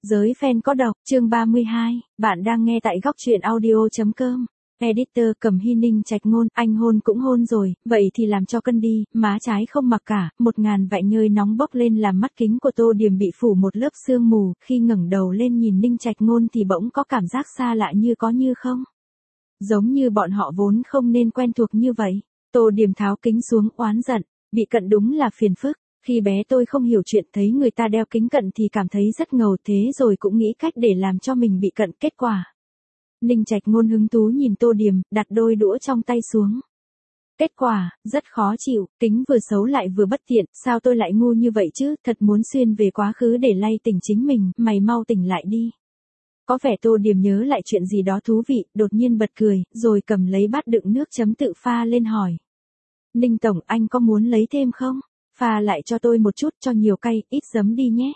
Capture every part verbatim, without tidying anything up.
Giới fan có độc, chương ba mươi hai, bạn đang nghe tại góc truyện audio.com. Editor Cầm Hy Ninh Trạch Ngôn, anh hôn cũng hôn rồi, vậy thì làm cho cân đi, má trái không mặc cả, một ngàn vại nhơi nóng bốc lên làm mắt kính của Tô Điểm bị phủ một lớp sương mù, khi ngẩng đầu lên nhìn Ninh Trạch Ngôn thì bỗng có cảm giác xa lạ như có như không. Giống như bọn họ vốn không nên quen thuộc như vậy. Tô Điểm tháo kính xuống oán giận, bị cận đúng là phiền phức. Khi bé tôi không hiểu chuyện thấy người ta đeo kính cận thì cảm thấy rất ngầu, thế rồi cũng nghĩ cách để làm cho mình bị cận, kết quả. Ninh Trạch Ngôn hứng thú nhìn Tô Điểm, đặt đôi đũa trong tay xuống. Kết quả, rất khó chịu, kính vừa xấu lại vừa bất tiện, sao tôi lại ngu như vậy chứ, thật muốn xuyên về quá khứ để lay tỉnh chính mình, mày mau tỉnh lại đi. Có vẻ Tô Điểm nhớ lại chuyện gì đó thú vị, đột nhiên bật cười, rồi cầm lấy bát đựng nước chấm tự pha lên hỏi. Ninh Tổng, anh có muốn lấy thêm không? Pha lại cho tôi một chút, cho nhiều cay, ít giấm đi nhé.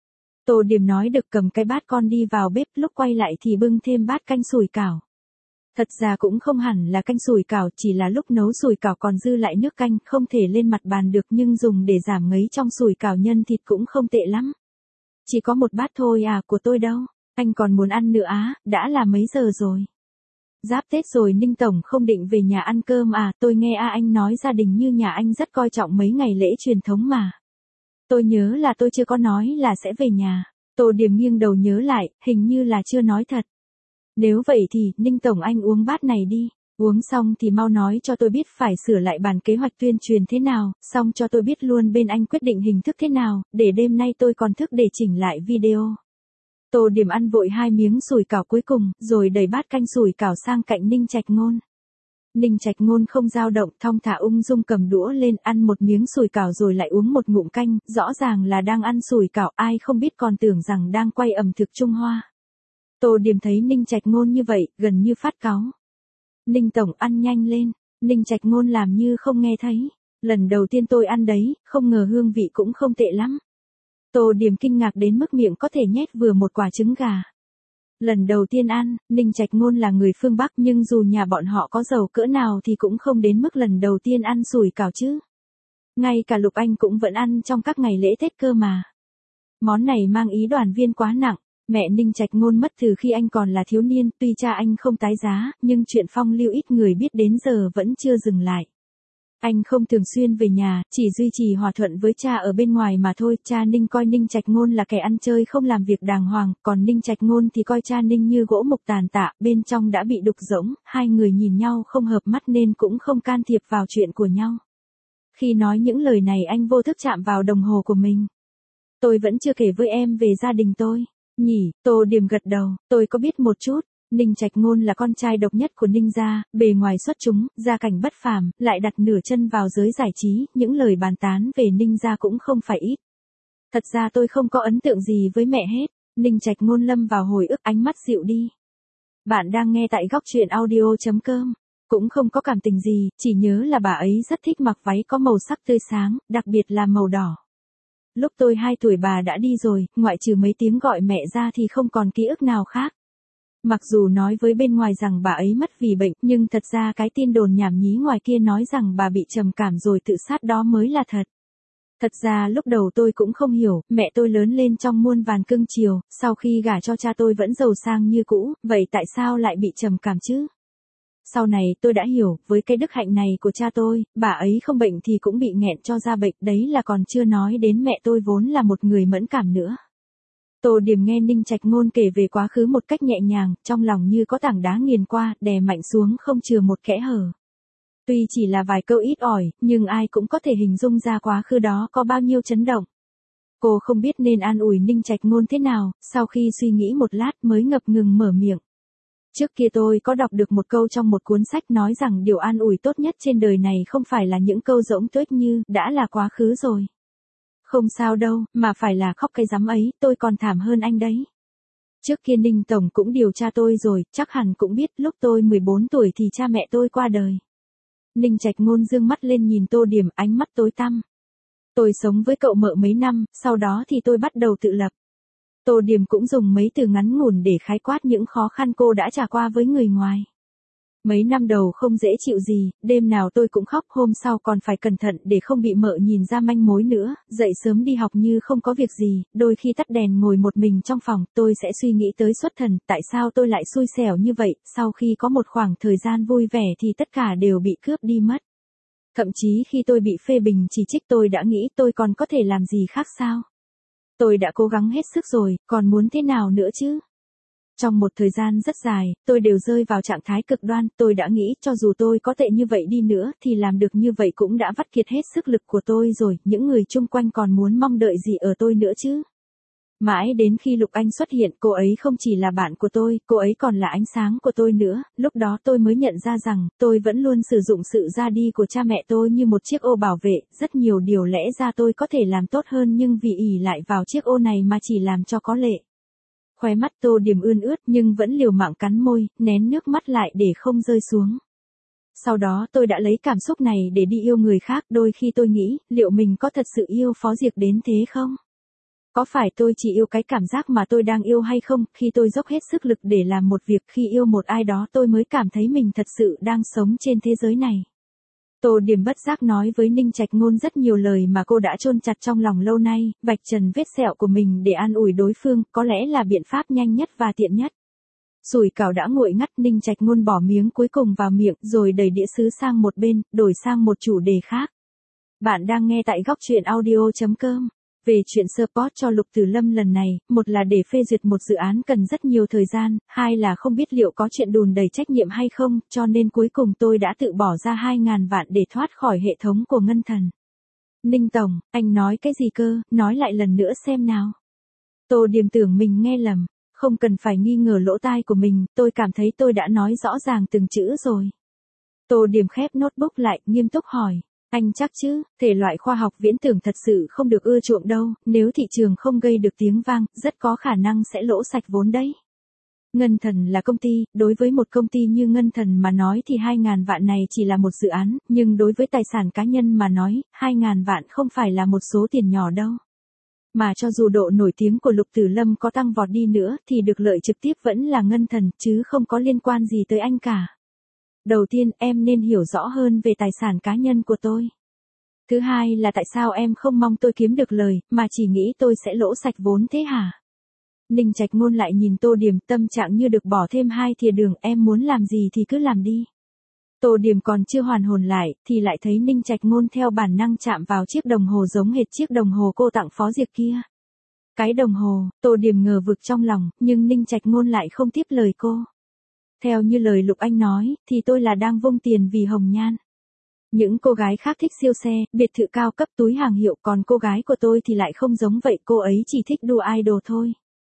Tô Điểm nói được cầm cái bát con đi vào bếp, lúc quay lại thì bưng thêm bát canh sủi cảo. Thật ra cũng không hẳn là canh sủi cảo, chỉ là lúc nấu sủi cảo còn dư lại nước canh, không thể lên mặt bàn được nhưng dùng để giảm ngấy trong sủi cảo nhân thịt cũng không tệ lắm. Chỉ có một bát thôi à, của tôi đâu, anh còn muốn ăn nữa á, đã là mấy giờ rồi? Giáp Tết rồi Ninh Tổng không định về nhà ăn cơm à, tôi nghe A Anh nói gia đình như nhà anh rất coi trọng mấy ngày lễ truyền thống mà. Tôi nhớ là tôi chưa có nói là sẽ về nhà. Tô Điểm nghiêng đầu nhớ lại, hình như là chưa nói thật. Nếu vậy thì, Ninh Tổng anh uống bát này đi. Uống xong thì mau nói cho tôi biết phải sửa lại bản kế hoạch tuyên truyền thế nào, xong cho tôi biết luôn bên anh quyết định hình thức thế nào, để đêm nay tôi còn thức để chỉnh lại video. Tô Điểm ăn vội hai miếng sủi cảo cuối cùng, rồi đẩy bát canh sủi cảo sang cạnh Ninh Trạch Ngôn. Ninh Trạch Ngôn không dao động, thong thả ung dung cầm đũa lên ăn một miếng sủi cảo rồi lại uống một ngụm canh, rõ ràng là đang ăn sủi cảo, ai không biết còn tưởng rằng đang quay ẩm thực Trung Hoa. Tô Điểm thấy Ninh Trạch Ngôn như vậy, gần như phát cáu. Ninh Tổng ăn nhanh lên, Ninh Trạch Ngôn làm như không nghe thấy. Lần đầu tiên tôi ăn đấy, không ngờ hương vị cũng không tệ lắm. Tô Điểm kinh ngạc đến mức miệng có thể nhét vừa một quả trứng gà. Lần đầu tiên ăn, Ninh Trạch Ngôn là người phương Bắc nhưng dù nhà bọn họ có giàu cỡ nào thì cũng không đến mức lần đầu tiên ăn sủi cảo chứ. Ngay cả Lục Anh cũng vẫn ăn trong các ngày lễ Tết cơ mà. Món này mang ý đoàn viên quá nặng, mẹ Ninh Trạch Ngôn mất từ khi anh còn là thiếu niên, tuy cha anh không tái giá, nhưng chuyện phong lưu ít người biết đến giờ vẫn chưa dừng lại. Anh không thường xuyên về nhà, chỉ duy trì hòa thuận với cha ở bên ngoài mà thôi. Cha Ninh coi Ninh Trạch Ngôn là kẻ ăn chơi không làm việc đàng hoàng, còn Ninh Trạch Ngôn thì coi cha Ninh như gỗ mục tàn tạ, bên trong đã bị đục rỗng, hai người nhìn nhau không hợp mắt nên cũng không can thiệp vào chuyện của nhau. Khi nói những lời này anh vô thức chạm vào đồng hồ của mình. Tôi vẫn chưa kể với em về gia đình tôi, nhỉ? Tô Điểm gật đầu, tôi có biết một chút. Ninh Trạch Ngôn là con trai độc nhất của Ninh gia, bề ngoài xuất chúng, gia cảnh bất phàm, lại đặt nửa chân vào giới giải trí, những lời bàn tán về Ninh gia cũng không phải ít. Thật ra tôi không có ấn tượng gì với mẹ hết. Ninh Trạch Ngôn lâm vào hồi ức, ánh mắt dịu đi. Bạn đang nghe tại góc truyện audio.com. Cũng không có cảm tình gì, chỉ nhớ là bà ấy rất thích mặc váy có màu sắc tươi sáng, đặc biệt là màu đỏ. Lúc tôi hai tuổi bà đã đi rồi, ngoại trừ mấy tiếng gọi mẹ ra thì không còn ký ức nào khác. Mặc dù nói với bên ngoài rằng bà ấy mất vì bệnh, nhưng thật ra cái tin đồn nhảm nhí ngoài kia nói rằng bà bị trầm cảm rồi tự sát đó mới là thật. Thật ra lúc đầu tôi cũng không hiểu, mẹ tôi lớn lên trong muôn vàn cưng chiều, sau khi gả cho cha tôi vẫn giàu sang như cũ, vậy tại sao lại bị trầm cảm chứ? Sau này tôi đã hiểu, với cái đức hạnh này của cha tôi, bà ấy không bệnh thì cũng bị nghẹn cho ra bệnh, đấy là còn chưa nói đến mẹ tôi vốn là một người mẫn cảm nữa. Tô Điểm nghe Ninh Trạch Ngôn kể về quá khứ một cách nhẹ nhàng, trong lòng như có tảng đá nghiền qua, đè mạnh xuống không chừa một kẽ hở. Tuy chỉ là vài câu ít ỏi, nhưng ai cũng có thể hình dung ra quá khứ đó có bao nhiêu chấn động. Cô không biết nên an ủi Ninh Trạch Ngôn thế nào, sau khi suy nghĩ một lát mới ngập ngừng mở miệng. Trước kia tôi có đọc được một câu trong một cuốn sách nói rằng điều an ủi tốt nhất trên đời này không phải là những câu rỗng tuếch như, đã là quá khứ rồi. Không sao đâu, mà phải là khóc cái rắm ấy, tôi còn thảm hơn anh đấy. Trước kia Ninh Tổng cũng điều tra tôi rồi, chắc hẳn cũng biết lúc tôi mười bốn tuổi thì cha mẹ tôi qua đời. Ninh Trạch Ngôn dương mắt lên nhìn Tô Điểm, ánh mắt tối tăm. Tôi sống với cậu mợ mấy năm, sau đó thì tôi bắt đầu tự lập. Tô Điểm cũng dùng mấy từ ngắn ngủn để khái quát những khó khăn cô đã trải qua với người ngoài. Mấy năm đầu không dễ chịu gì, đêm nào tôi cũng khóc, hôm sau còn phải cẩn thận để không bị mợ nhìn ra manh mối nữa, dậy sớm đi học như không có việc gì, đôi khi tắt đèn ngồi một mình trong phòng, tôi sẽ suy nghĩ tới xuất thần, tại sao tôi lại xui xẻo như vậy, sau khi có một khoảng thời gian vui vẻ thì tất cả đều bị cướp đi mất. Thậm chí khi tôi bị phê bình chỉ trích tôi đã nghĩ tôi còn có thể làm gì khác sao? Tôi đã cố gắng hết sức rồi, còn muốn thế nào nữa chứ? Trong một thời gian rất dài, tôi đều rơi vào trạng thái cực đoan, tôi đã nghĩ cho dù tôi có tệ như vậy đi nữa thì làm được như vậy cũng đã vắt kiệt hết sức lực của tôi rồi, những người chung quanh còn muốn mong đợi gì ở tôi nữa chứ? Mãi đến khi Lục Anh xuất hiện, cô ấy không chỉ là bạn của tôi, cô ấy còn là ánh sáng của tôi nữa, lúc đó tôi mới nhận ra rằng, tôi vẫn luôn sử dụng sự ra đi của cha mẹ tôi như một chiếc ô bảo vệ, rất nhiều điều lẽ ra tôi có thể làm tốt hơn nhưng vì ỷ lại vào chiếc ô này mà chỉ làm cho có lệ. Khóe mắt Tô Điểm ươn ướt nhưng vẫn liều mạng cắn môi, nén nước mắt lại để không rơi xuống. Sau đó tôi đã lấy cảm xúc này để đi yêu người khác, đôi khi tôi nghĩ, liệu mình có thật sự yêu Phó Diệc đến thế không? Có phải tôi chỉ yêu cái cảm giác mà tôi đang yêu hay không, khi tôi dốc hết sức lực để làm một việc, khi yêu một ai đó tôi mới cảm thấy mình thật sự đang sống trên thế giới này. Tô Điểm bất giác nói với Ninh Trạch Ngôn rất nhiều lời mà cô đã chôn chặt trong lòng lâu nay, vạch trần vết sẹo của mình để an ủi đối phương, có lẽ là biện pháp nhanh nhất và tiện nhất. Sủi cảo đã nguội ngắt, Ninh Trạch Ngôn bỏ miếng cuối cùng vào miệng, rồi đẩy đĩa sứ sang một bên, đổi sang một chủ đề khác. Bạn đang nghe tại góc truyện audio chấm com. Về chuyện support cho Lục Tử Lâm lần này, một là để phê duyệt một dự án cần rất nhiều thời gian, hai là không biết liệu có chuyện đùn đầy trách nhiệm hay không, cho nên cuối cùng tôi đã tự bỏ ra hai ngàn vạn để thoát khỏi hệ thống của Ngân Thần. Ninh Tổng, anh nói cái gì cơ, nói lại lần nữa xem nào. Tô Điểm tưởng mình nghe lầm, không cần phải nghi ngờ lỗ tai của mình, tôi cảm thấy tôi đã nói rõ ràng từng chữ rồi. Tô Điểm khép notebook lại, nghiêm túc hỏi. Anh chắc chứ, thể loại khoa học viễn tưởng thật sự không được ưa chuộng đâu, nếu thị trường không gây được tiếng vang, rất có khả năng sẽ lỗ sạch vốn đấy. Ngân Thần là công ty, đối với một công ty như Ngân Thần mà nói thì hai ngàn vạn này chỉ là một dự án, nhưng đối với tài sản cá nhân mà nói, hai ngàn vạn không phải là một số tiền nhỏ đâu. Mà cho dù độ nổi tiếng của Lục Tử Lâm có tăng vọt đi nữa thì được lợi trực tiếp vẫn là Ngân Thần, chứ không có liên quan gì tới anh cả. Đầu tiên, em nên hiểu rõ hơn về tài sản cá nhân của tôi. Thứ hai là tại sao em không mong tôi kiếm được lời, mà chỉ nghĩ tôi sẽ lỗ sạch vốn thế hả? Ninh Trạch Ngôn lại nhìn Tô Điểm, tâm trạng như được bỏ thêm hai thìa đường, em muốn làm gì thì cứ làm đi. Tô Điểm còn chưa hoàn hồn lại, thì lại thấy Ninh Trạch Ngôn theo bản năng chạm vào chiếc đồng hồ giống hệt chiếc đồng hồ cô tặng Phó Diệc kia. Cái đồng hồ, Tô Điểm ngờ vực trong lòng, nhưng Ninh Trạch Ngôn lại không tiếp lời cô. Theo như lời Lục Anh nói, thì tôi là đang vung tiền vì hồng nhan. Những cô gái khác thích siêu xe, biệt thự cao cấp, túi hàng hiệu, còn cô gái của tôi thì lại không giống vậy, cô ấy chỉ thích đua idol thôi.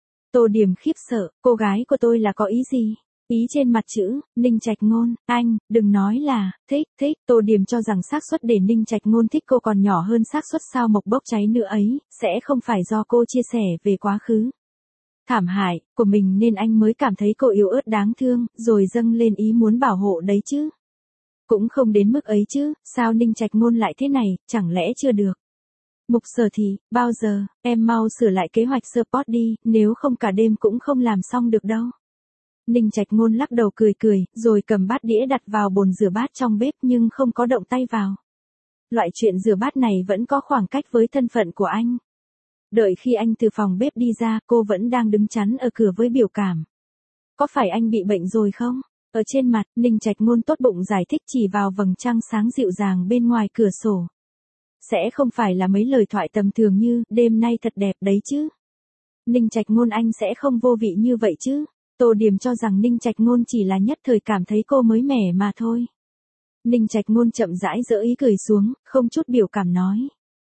Tô Điểm khiếp sợ, cô gái của tôi là có ý gì? Ý trên mặt chữ, Ninh Trạch Ngôn, anh, đừng nói là, thích, thích, Tô Điểm cho rằng xác suất để Ninh Trạch Ngôn thích cô còn nhỏ hơn xác suất sao mộc bốc cháy nữa ấy, sẽ không phải do cô chia sẻ về quá khứ thảm hại của mình nên anh mới cảm thấy cô yếu ớt đáng thương, rồi dâng lên ý muốn bảo hộ đấy chứ. Cũng không đến mức ấy chứ, sao Ninh Trạch Ngôn lại thế này, chẳng lẽ chưa được. Mục Sở thì, bao giờ, em mau sửa lại kế hoạch support đi, nếu không cả đêm cũng không làm xong được đâu. Ninh Trạch Ngôn lắc đầu cười cười, rồi cầm bát đĩa đặt vào bồn rửa bát trong bếp nhưng không có động tay vào. Loại chuyện rửa bát này vẫn có khoảng cách với thân phận của anh. Đợi khi anh từ phòng bếp đi ra, cô vẫn đang đứng chắn ở cửa với biểu cảm. Có phải anh bị bệnh rồi không? Ở trên mặt, Ninh Trạch Ngôn tốt bụng giải thích chỉ vào vầng trăng sáng dịu dàng bên ngoài cửa sổ. Sẽ không phải là mấy lời thoại tầm thường như, đêm nay thật đẹp đấy chứ. Ninh Trạch Ngôn anh sẽ không vô vị như vậy chứ. Tô Điểm cho rằng Ninh Trạch Ngôn chỉ là nhất thời cảm thấy cô mới mẻ mà thôi. Ninh Trạch Ngôn chậm rãi giơ ý cười xuống, không chút biểu cảm nói.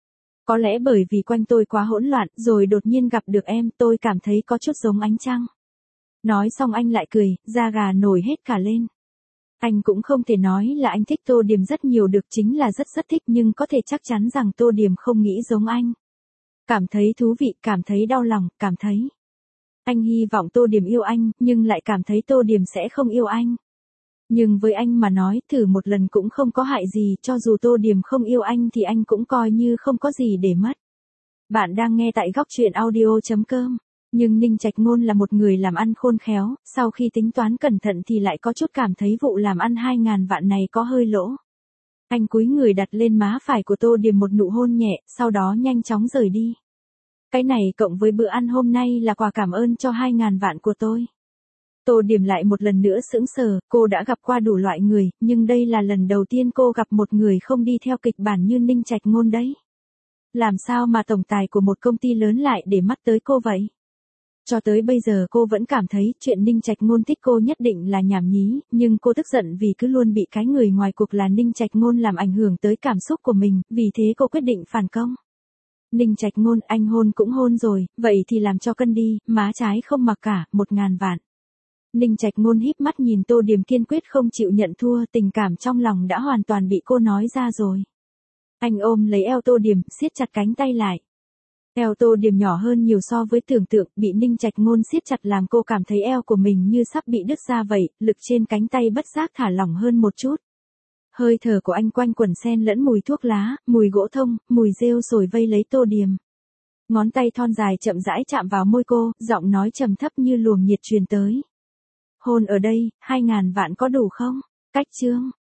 Có lẽ bởi vì quanh tôi quá hỗn loạn, rồi đột nhiên gặp được em, tôi cảm thấy có chút giống ánh trăng. Nói xong anh lại cười, da gà nổi hết cả lên. Anh cũng không thể nói là anh thích Tô Điểm rất nhiều được, chính là rất rất thích, nhưng có thể chắc chắn rằng Tô Điểm không nghĩ giống anh. Cảm thấy thú vị, cảm thấy đau lòng, cảm thấy. Anh hy vọng Tô Điểm yêu anh, nhưng lại cảm thấy Tô Điểm sẽ không yêu anh. Nhưng với anh mà nói, thử một lần cũng không có hại gì, cho dù Tô Điểm không yêu anh thì anh cũng coi như không có gì để mất. Bạn đang nghe tại góc truyện audio chấm com. Nhưng Ninh Trạch Ngôn là một người làm ăn khôn khéo, sau khi tính toán cẩn thận thì lại có chút cảm thấy vụ làm ăn hai ngàn vạn này có hơi lỗ. Anh cúi người đặt lên má phải của Tô Điềm một nụ hôn nhẹ, sau đó nhanh chóng rời đi. Cái này cộng với bữa ăn hôm nay là quà cảm ơn cho hai ngàn vạn của tôi. Tô Điềm lại một lần nữa sững sờ, cô đã gặp qua đủ loại người, nhưng đây là lần đầu tiên cô gặp một người không đi theo kịch bản như Ninh Trạch Ngôn đấy. Làm sao mà tổng tài của một công ty lớn lại để mắt tới cô vậy? Cho tới bây giờ cô vẫn cảm thấy chuyện Ninh Trạch Ngôn thích cô nhất định là nhảm nhí, nhưng cô tức giận vì cứ luôn bị cái người ngoài cuộc là Ninh Trạch Ngôn làm ảnh hưởng tới cảm xúc của mình, vì thế cô quyết định phản công. Ninh Trạch Ngôn, anh hôn cũng hôn rồi, vậy thì làm cho cân đi, má trái không mặc cả, một ngàn vạn. Ninh Trạch Ngôn híp mắt nhìn Tô Điềm kiên quyết không chịu nhận thua, tình cảm trong lòng đã hoàn toàn bị cô nói ra rồi. Anh ôm lấy eo Tô Điềm, siết chặt cánh tay lại. Eo Tô Điềm nhỏ hơn nhiều so với tưởng tượng, bị Ninh Trạch Ngôn siết chặt làm cô cảm thấy eo của mình như sắp bị đứt ra vậy, lực trên cánh tay bất giác thả lỏng hơn một chút. Hơi thở của anh quanh quẩn xen lẫn mùi thuốc lá, mùi gỗ thông, mùi rêu sồi vây lấy Tô Điềm. Ngón tay thon dài chậm rãi chạm vào môi cô, giọng nói trầm thấp như luồng nhiệt truyền tới. Hôn ở đây, hai ngàn vạn có đủ không? Cách chương.